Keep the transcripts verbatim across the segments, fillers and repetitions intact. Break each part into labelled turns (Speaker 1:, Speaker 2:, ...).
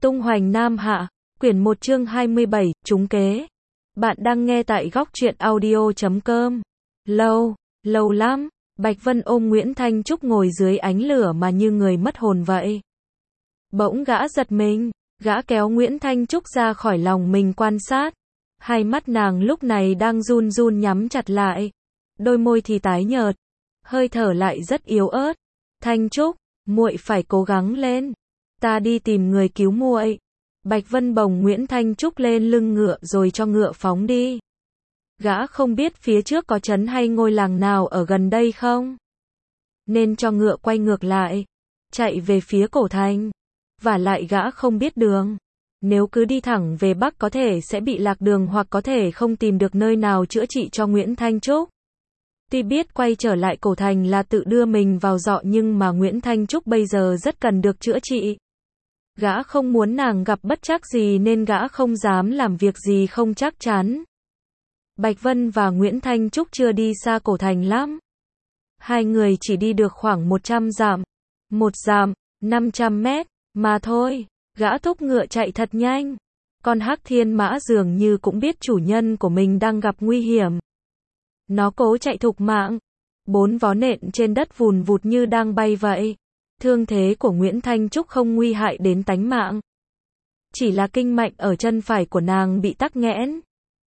Speaker 1: Tung hoành Nam Hạ, quyển một chương hai mươi bảy, trúng kế. Bạn đang nghe tại góc truyện audio chấm com. Lâu, lâu lắm, Bạch Vân ôm Nguyễn Thanh Trúc ngồi dưới ánh lửa mà như người mất hồn vậy. Bỗng gã giật mình, gã kéo Nguyễn Thanh Trúc ra khỏi lòng mình quan sát. Hai mắt nàng lúc này đang run run nhắm chặt lại. Đôi môi thì tái nhợt, hơi thở lại rất yếu ớt. Thanh Trúc, muội phải cố gắng lên. Ta đi tìm người cứu muội. Bạch Vân bồng Nguyễn Thanh Trúc lên lưng ngựa rồi cho ngựa phóng đi. Gã không biết phía trước có trấn hay ngôi làng nào ở gần đây không, nên cho ngựa quay ngược lại, chạy về phía cổ thành. Vả lại gã không biết đường. Nếu cứ đi thẳng về Bắc có thể sẽ bị lạc đường hoặc có thể không tìm được nơi nào chữa trị cho Nguyễn Thanh Trúc. Tuy biết quay trở lại cổ thành là tự đưa mình vào dọ nhưng mà Nguyễn Thanh Trúc bây giờ rất cần được chữa trị. Gã không muốn nàng gặp bất trắc gì nên gã không dám làm việc gì không chắc chắn. Bạch Vân và Nguyễn Thanh Trúc chưa đi xa cổ thành lắm. Hai người chỉ đi được khoảng một trăm dặm. Một dặm, năm trăm mét, mà thôi. Gã thúc ngựa chạy thật nhanh. Con Hắc Thiên Mã dường như cũng biết chủ nhân của mình đang gặp nguy hiểm. Nó cố chạy thục mạng. Bốn vó nện trên đất vùn vụt như đang bay vậy. Thương thế của Nguyễn Thanh Trúc không nguy hại đến tánh mạng. Chỉ là kinh mạch ở chân phải của nàng bị tắc nghẽn.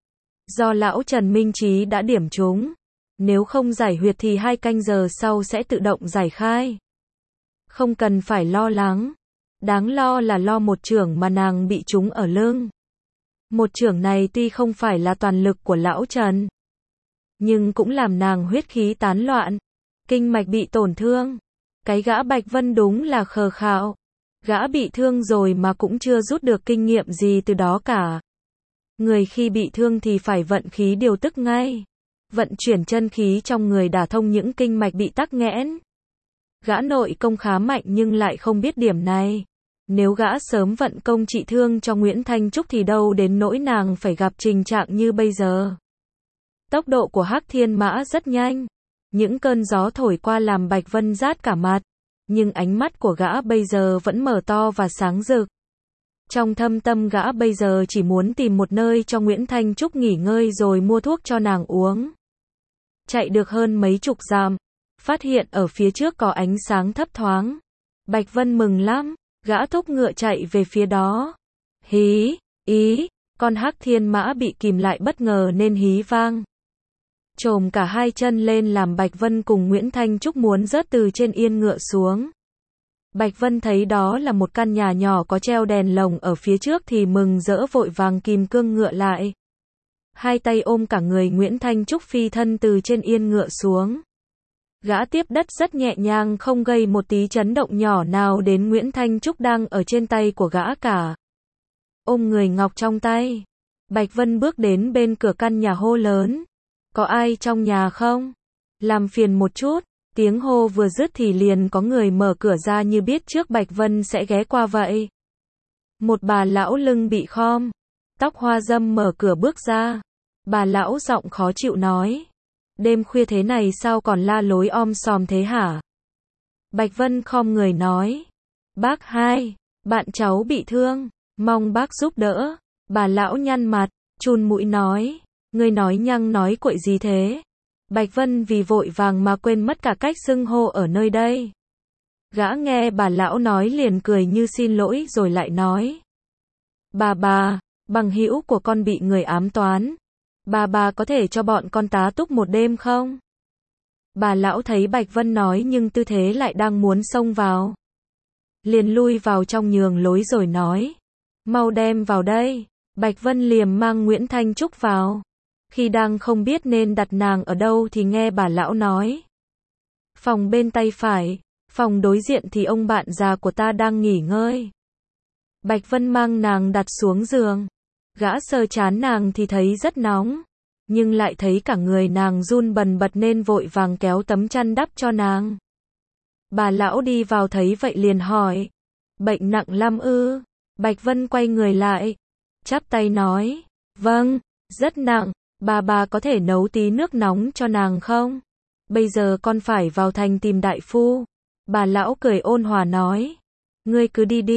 Speaker 1: Do lão Trần Minh Chí đã điểm trúng. Nếu không giải huyệt thì hai canh giờ sau sẽ tự động giải khai. Không cần phải lo lắng. Đáng lo là lo một chưởng mà nàng bị trúng ở lưng. Một chưởng này tuy không phải là toàn lực của lão Trần, nhưng cũng làm nàng huyết khí tán loạn. Kinh mạch bị tổn thương. Cái gã Bạch Vân đúng là khờ khạo. Gã bị thương rồi mà cũng chưa rút được kinh nghiệm gì từ đó cả. Người khi bị thương thì phải vận khí điều tức ngay. Vận chuyển chân khí trong người đả thông những kinh mạch bị tắc nghẽn. Gã nội công khá mạnh nhưng lại không biết điểm này. Nếu gã sớm vận công trị thương cho Nguyễn Thanh Trúc thì đâu đến nỗi nàng phải gặp tình trạng như bây giờ. Tốc độ của Hắc Thiên Mã rất nhanh. Những cơn gió thổi qua làm Bạch Vân rát cả mặt. Nhưng ánh mắt của gã bây giờ vẫn mở to và sáng rực. Trong thâm tâm gã bây giờ chỉ muốn tìm một nơi cho Nguyễn Thanh Trúc nghỉ ngơi rồi mua thuốc cho nàng uống. Chạy được hơn mấy chục dặm, phát hiện ở phía trước có ánh sáng thấp thoáng. Bạch Vân mừng lắm, gã thúc ngựa chạy về phía đó. Hí, ý, con Hắc Thiên Mã bị kìm lại bất ngờ nên hí vang. Chồm cả hai chân lên làm Bạch Vân cùng Nguyễn Thanh Trúc muốn rớt từ trên yên ngựa xuống. Bạch Vân thấy đó là một căn nhà nhỏ có treo đèn lồng ở phía trước thì mừng rỡ vội vàng kìm cương ngựa lại. Hai tay ôm cả người Nguyễn Thanh Trúc phi thân từ trên yên ngựa xuống. Gã tiếp đất rất nhẹ nhàng không gây một tí chấn động nhỏ nào đến Nguyễn Thanh Trúc đang ở trên tay của gã cả. Ôm người ngọc trong tay, Bạch Vân bước đến bên cửa căn nhà hô lớn. Có ai trong nhà không? Làm phiền một chút. Tiếng hô vừa dứt thì liền có người mở cửa ra như biết trước Bạch Vân sẽ ghé qua vậy. Một bà lão lưng bị khom, tóc hoa râm mở cửa bước ra. Bà lão giọng khó chịu nói. Đêm khuya thế này sao còn la lối om sòm thế hả? Bạch Vân khom người nói. Bác hai, bạn cháu bị thương, mong bác giúp đỡ. Bà lão nhăn mặt, chun mũi nói. Ngươi nói nhăng nói quậy gì thế? Bạch Vân vì vội vàng mà quên mất cả cách xưng hô ở nơi đây. Gã nghe bà lão nói liền cười như xin lỗi rồi lại nói. Bà bà, bằng hữu của con bị người ám toán. Bà bà có thể cho bọn con tá túc một đêm không? Bà lão thấy Bạch Vân nói nhưng tư thế lại đang muốn xông vào. Liền lui vào trong nhường lối rồi nói. Mau đem vào đây. Bạch Vân liềm mang Nguyễn Thanh Trúc vào. Khi đang không biết nên đặt nàng ở đâu thì nghe bà lão nói. Phòng bên tay phải, phòng đối diện thì ông bạn già của ta đang nghỉ ngơi. Bạch Vân mang nàng đặt xuống giường. Gã sờ chán nàng thì thấy rất nóng. Nhưng lại thấy cả người nàng run bần bật nên vội vàng kéo tấm chăn đắp cho nàng. Bà lão đi vào thấy vậy liền hỏi. Bệnh nặng lắm ư? Bạch Vân quay người lại, chắp tay nói. Vâng, rất nặng. Bà bà có thể nấu tí nước nóng cho nàng không? Bây giờ con phải vào thành tìm đại phu. Bà lão cười ôn hòa nói. Ngươi cứ đi đi,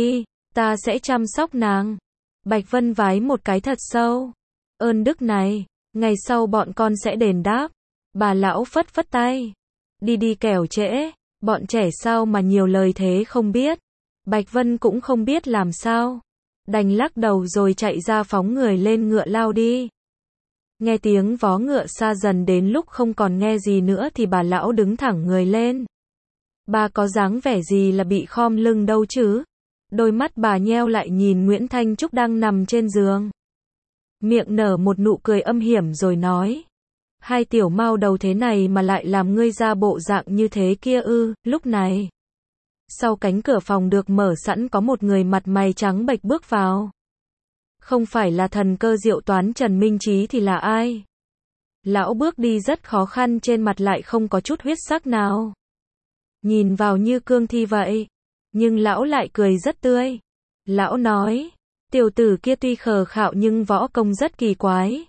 Speaker 1: Ta sẽ chăm sóc nàng. Bạch Vân vái một cái thật sâu. Ơn đức này, ngày sau bọn con sẽ đền đáp. Bà lão phất phất tay. Đi đi kẻo trễ, bọn trẻ sao mà nhiều lời thế không biết. Bạch Vân cũng không biết làm sao. Đành lắc đầu rồi chạy ra phóng người lên ngựa lao đi. Nghe tiếng vó ngựa xa dần đến lúc không còn nghe gì nữa thì bà lão đứng thẳng người lên. Bà có dáng vẻ gì là bị khom lưng đâu chứ? Đôi mắt bà nheo lại nhìn Nguyễn Thanh Trúc đang nằm trên giường. Miệng nở một nụ cười âm hiểm rồi nói. Hai tiểu mao đầu thế này mà lại làm ngươi ra bộ dạng như thế kia ư? Lúc này, sau cánh cửa phòng được mở sẵn có một người mặt mày trắng bệch bước vào. Không phải là thần cơ diệu toán Trần Minh Chí thì là ai? Lão bước đi rất khó khăn, trên mặt lại không có chút huyết sắc nào. Nhìn vào như cương thi vậy. Nhưng lão lại cười rất tươi. Lão nói, tiểu tử kia tuy khờ khạo nhưng võ công rất kỳ quái.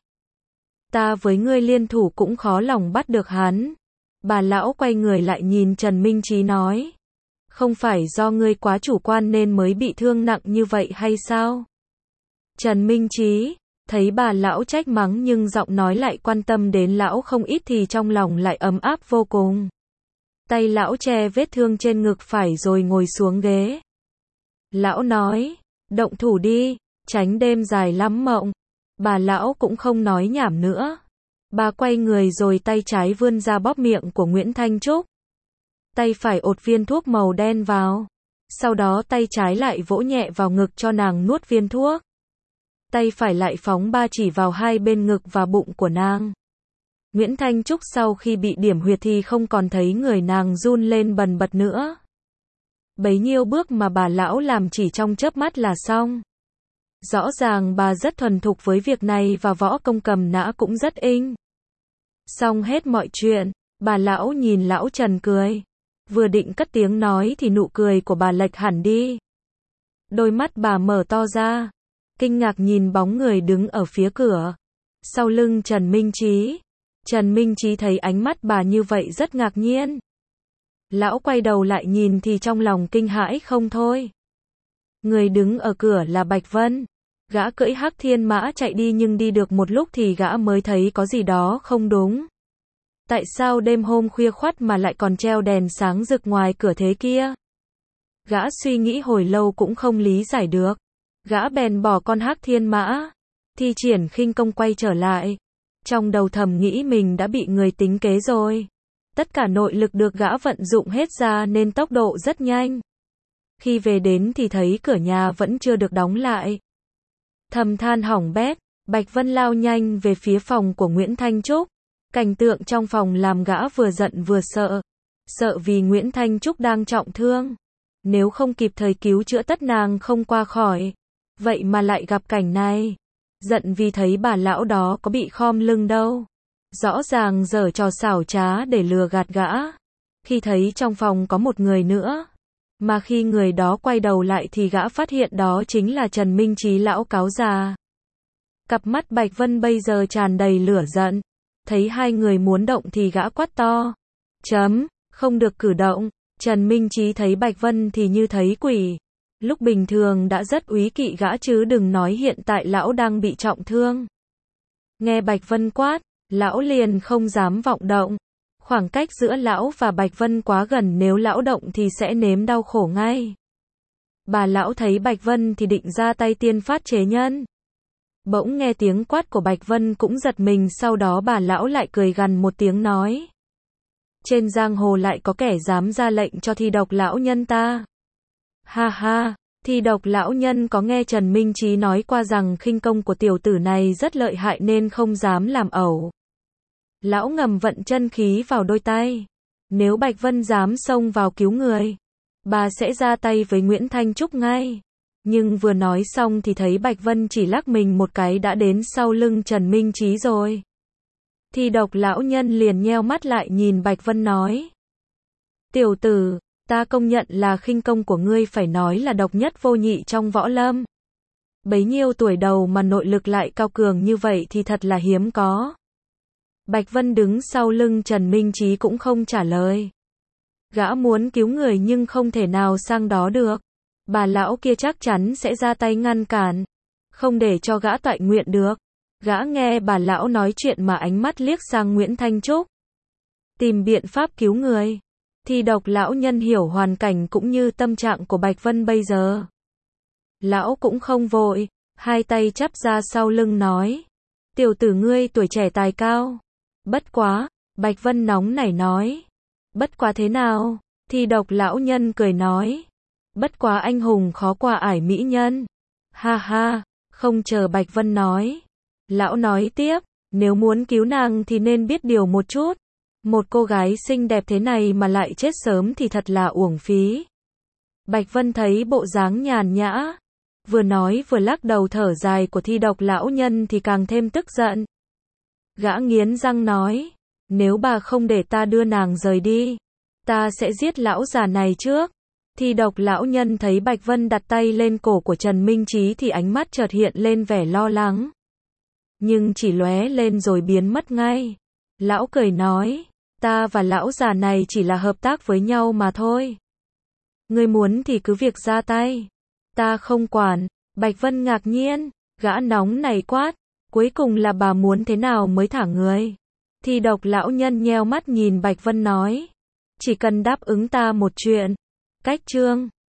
Speaker 1: Ta với ngươi liên thủ cũng khó lòng bắt được hắn. Bà lão quay người lại nhìn Trần Minh Chí nói. Không phải do ngươi quá chủ quan nên mới bị thương nặng như vậy hay sao? Trần Minh Chí thấy bà lão trách mắng nhưng giọng nói lại quan tâm đến lão không ít thì trong lòng lại ấm áp vô cùng. Tay lão che vết thương trên ngực phải rồi ngồi xuống ghế. Lão nói, động thủ đi, tránh đêm dài lắm mộng. Bà lão cũng không nói nhảm nữa. Bà quay người rồi tay trái vươn ra bóp miệng của Nguyễn Thanh Trúc. Tay phải ột viên thuốc màu đen vào. Sau đó tay trái lại vỗ nhẹ vào ngực cho nàng nuốt viên thuốc. Tay phải lại phóng ba chỉ vào hai bên ngực và bụng của nàng. Nguyễn Thanh Trúc sau khi bị điểm huyệt thì không còn thấy người nàng run lên bần bật nữa. Bấy nhiêu bước mà bà lão làm chỉ trong chớp mắt là xong. Rõ ràng bà rất thuần thục với việc này và võ công cầm nã cũng rất inh. Xong hết mọi chuyện, bà lão nhìn lão Trần cười. Vừa định cất tiếng nói thì nụ cười của bà lệch hẳn đi. Đôi mắt bà mở to ra, kinh ngạc nhìn bóng người đứng ở phía cửa. Sau lưng Trần Minh Chí. Trần Minh Chí thấy ánh mắt bà như vậy rất ngạc nhiên. Lão quay đầu lại nhìn thì trong lòng kinh hãi không thôi. Người đứng ở cửa là Bạch Vân. Gã cưỡi hắc thiên mã chạy đi nhưng đi được một lúc thì gã mới thấy có gì đó không đúng. Tại sao đêm hôm khuya khoắt mà lại còn treo đèn sáng rực ngoài cửa thế kia? Gã suy nghĩ hồi lâu cũng không lý giải được. Gã bèn bỏ con hắc thiên mã, thi triển khinh công quay trở lại. Trong đầu thầm nghĩ mình đã bị người tính kế rồi. Tất cả nội lực được gã vận dụng hết ra nên tốc độ rất nhanh. Khi về đến thì thấy cửa nhà vẫn chưa được đóng lại. Thầm than hỏng bét, Bạch Vân lao nhanh về phía phòng của Nguyễn Thanh Trúc. Cảnh tượng trong phòng làm gã vừa giận vừa sợ. Sợ vì Nguyễn Thanh Trúc đang trọng thương. Nếu không kịp thời cứu chữa tất nàng không qua khỏi. Vậy mà lại gặp cảnh này. Giận vì thấy bà lão đó có bị khom lưng đâu. Rõ ràng giở trò xảo trá để lừa gạt gã. Khi thấy trong phòng có một người nữa. Mà khi người đó quay đầu lại thì gã phát hiện đó chính là Trần Minh Chí lão cáo già. Cặp mắt Bạch Vân bây giờ tràn đầy lửa giận. Thấy hai người muốn động thì gã quát to. Chấm, không được cử động. Trần Minh Chí thấy Bạch Vân thì như thấy quỷ. Lúc bình thường đã rất úy kỵ gã chứ đừng nói hiện tại lão đang bị trọng thương. Nghe Bạch Vân quát, lão liền không dám vọng động. Khoảng cách giữa lão và Bạch Vân quá gần, nếu lão động thì sẽ nếm đau khổ ngay. Bà lão thấy Bạch Vân thì định ra tay tiên phát chế nhân. Bỗng nghe tiếng quát của Bạch Vân cũng giật mình, sau đó bà lão lại cười gằn một tiếng nói. Trên giang hồ lại có kẻ dám ra lệnh cho thi độc lão nhân ta. Ha ha, thi độc lão nhân có nghe Trần Minh Chí nói qua rằng khinh công của tiểu tử này rất lợi hại nên không dám làm ẩu. Lão ngầm vận chân khí vào đôi tay. Nếu Bạch Vân dám xông vào cứu người, bà sẽ ra tay với Nguyễn Thanh Trúc ngay. Nhưng vừa nói xong thì thấy Bạch Vân chỉ lắc mình một cái đã đến sau lưng Trần Minh Chí rồi. Thi độc lão nhân liền nheo mắt lại nhìn Bạch Vân nói. Tiểu tử, ta công nhận là khinh công của ngươi phải nói là độc nhất vô nhị trong võ lâm. Bấy nhiêu tuổi đầu mà nội lực lại cao cường như vậy thì thật là hiếm có. Bạch Vân đứng sau lưng Trần Minh Chí cũng không trả lời. Gã muốn cứu người nhưng không thể nào sang đó được. bà lão kia chắc chắn sẽ ra tay ngăn cản, không để cho gã toại nguyện được. Gã nghe bà lão nói chuyện mà ánh mắt liếc sang Nguyễn Thanh Trúc. Tìm biện pháp cứu người. Thi độc lão nhân hiểu hoàn cảnh cũng như tâm trạng của Bạch Vân bây giờ. Lão cũng không vội, hai tay chắp ra sau lưng nói. Tiểu tử ngươi tuổi trẻ tài cao. Bất quá, Bạch Vân nóng nảy nói. Bất quá thế nào? Thi độc lão nhân cười nói. Bất quá anh hùng khó qua ải mỹ nhân. Ha ha, không chờ Bạch Vân nói. Lão nói tiếp, nếu muốn cứu nàng thì nên biết điều một chút. Một cô gái xinh đẹp thế này mà lại chết sớm thì thật là uổng phí. Bạch Vân thấy bộ dáng nhàn nhã, vừa nói vừa lắc đầu thở dài của thi độc lão nhân thì càng thêm tức giận. Gã nghiến răng nói, nếu bà không để ta đưa nàng rời đi, ta sẽ giết lão già này trước. Thi độc lão nhân thấy Bạch Vân đặt tay lên cổ của Trần Minh Chí thì ánh mắt chợt hiện lên vẻ lo lắng. Nhưng chỉ lóe lên rồi biến mất ngay. Lão cười nói, ta và lão già này chỉ là hợp tác với nhau mà thôi. Ngươi muốn thì cứ việc ra tay. Ta không quản. Bạch Vân ngạc nhiên, gã nóng này quát, cuối cùng là bà muốn thế nào mới thả người? Thi độc lão nhân nheo mắt nhìn Bạch Vân nói, chỉ cần đáp ứng ta một chuyện. Cách chương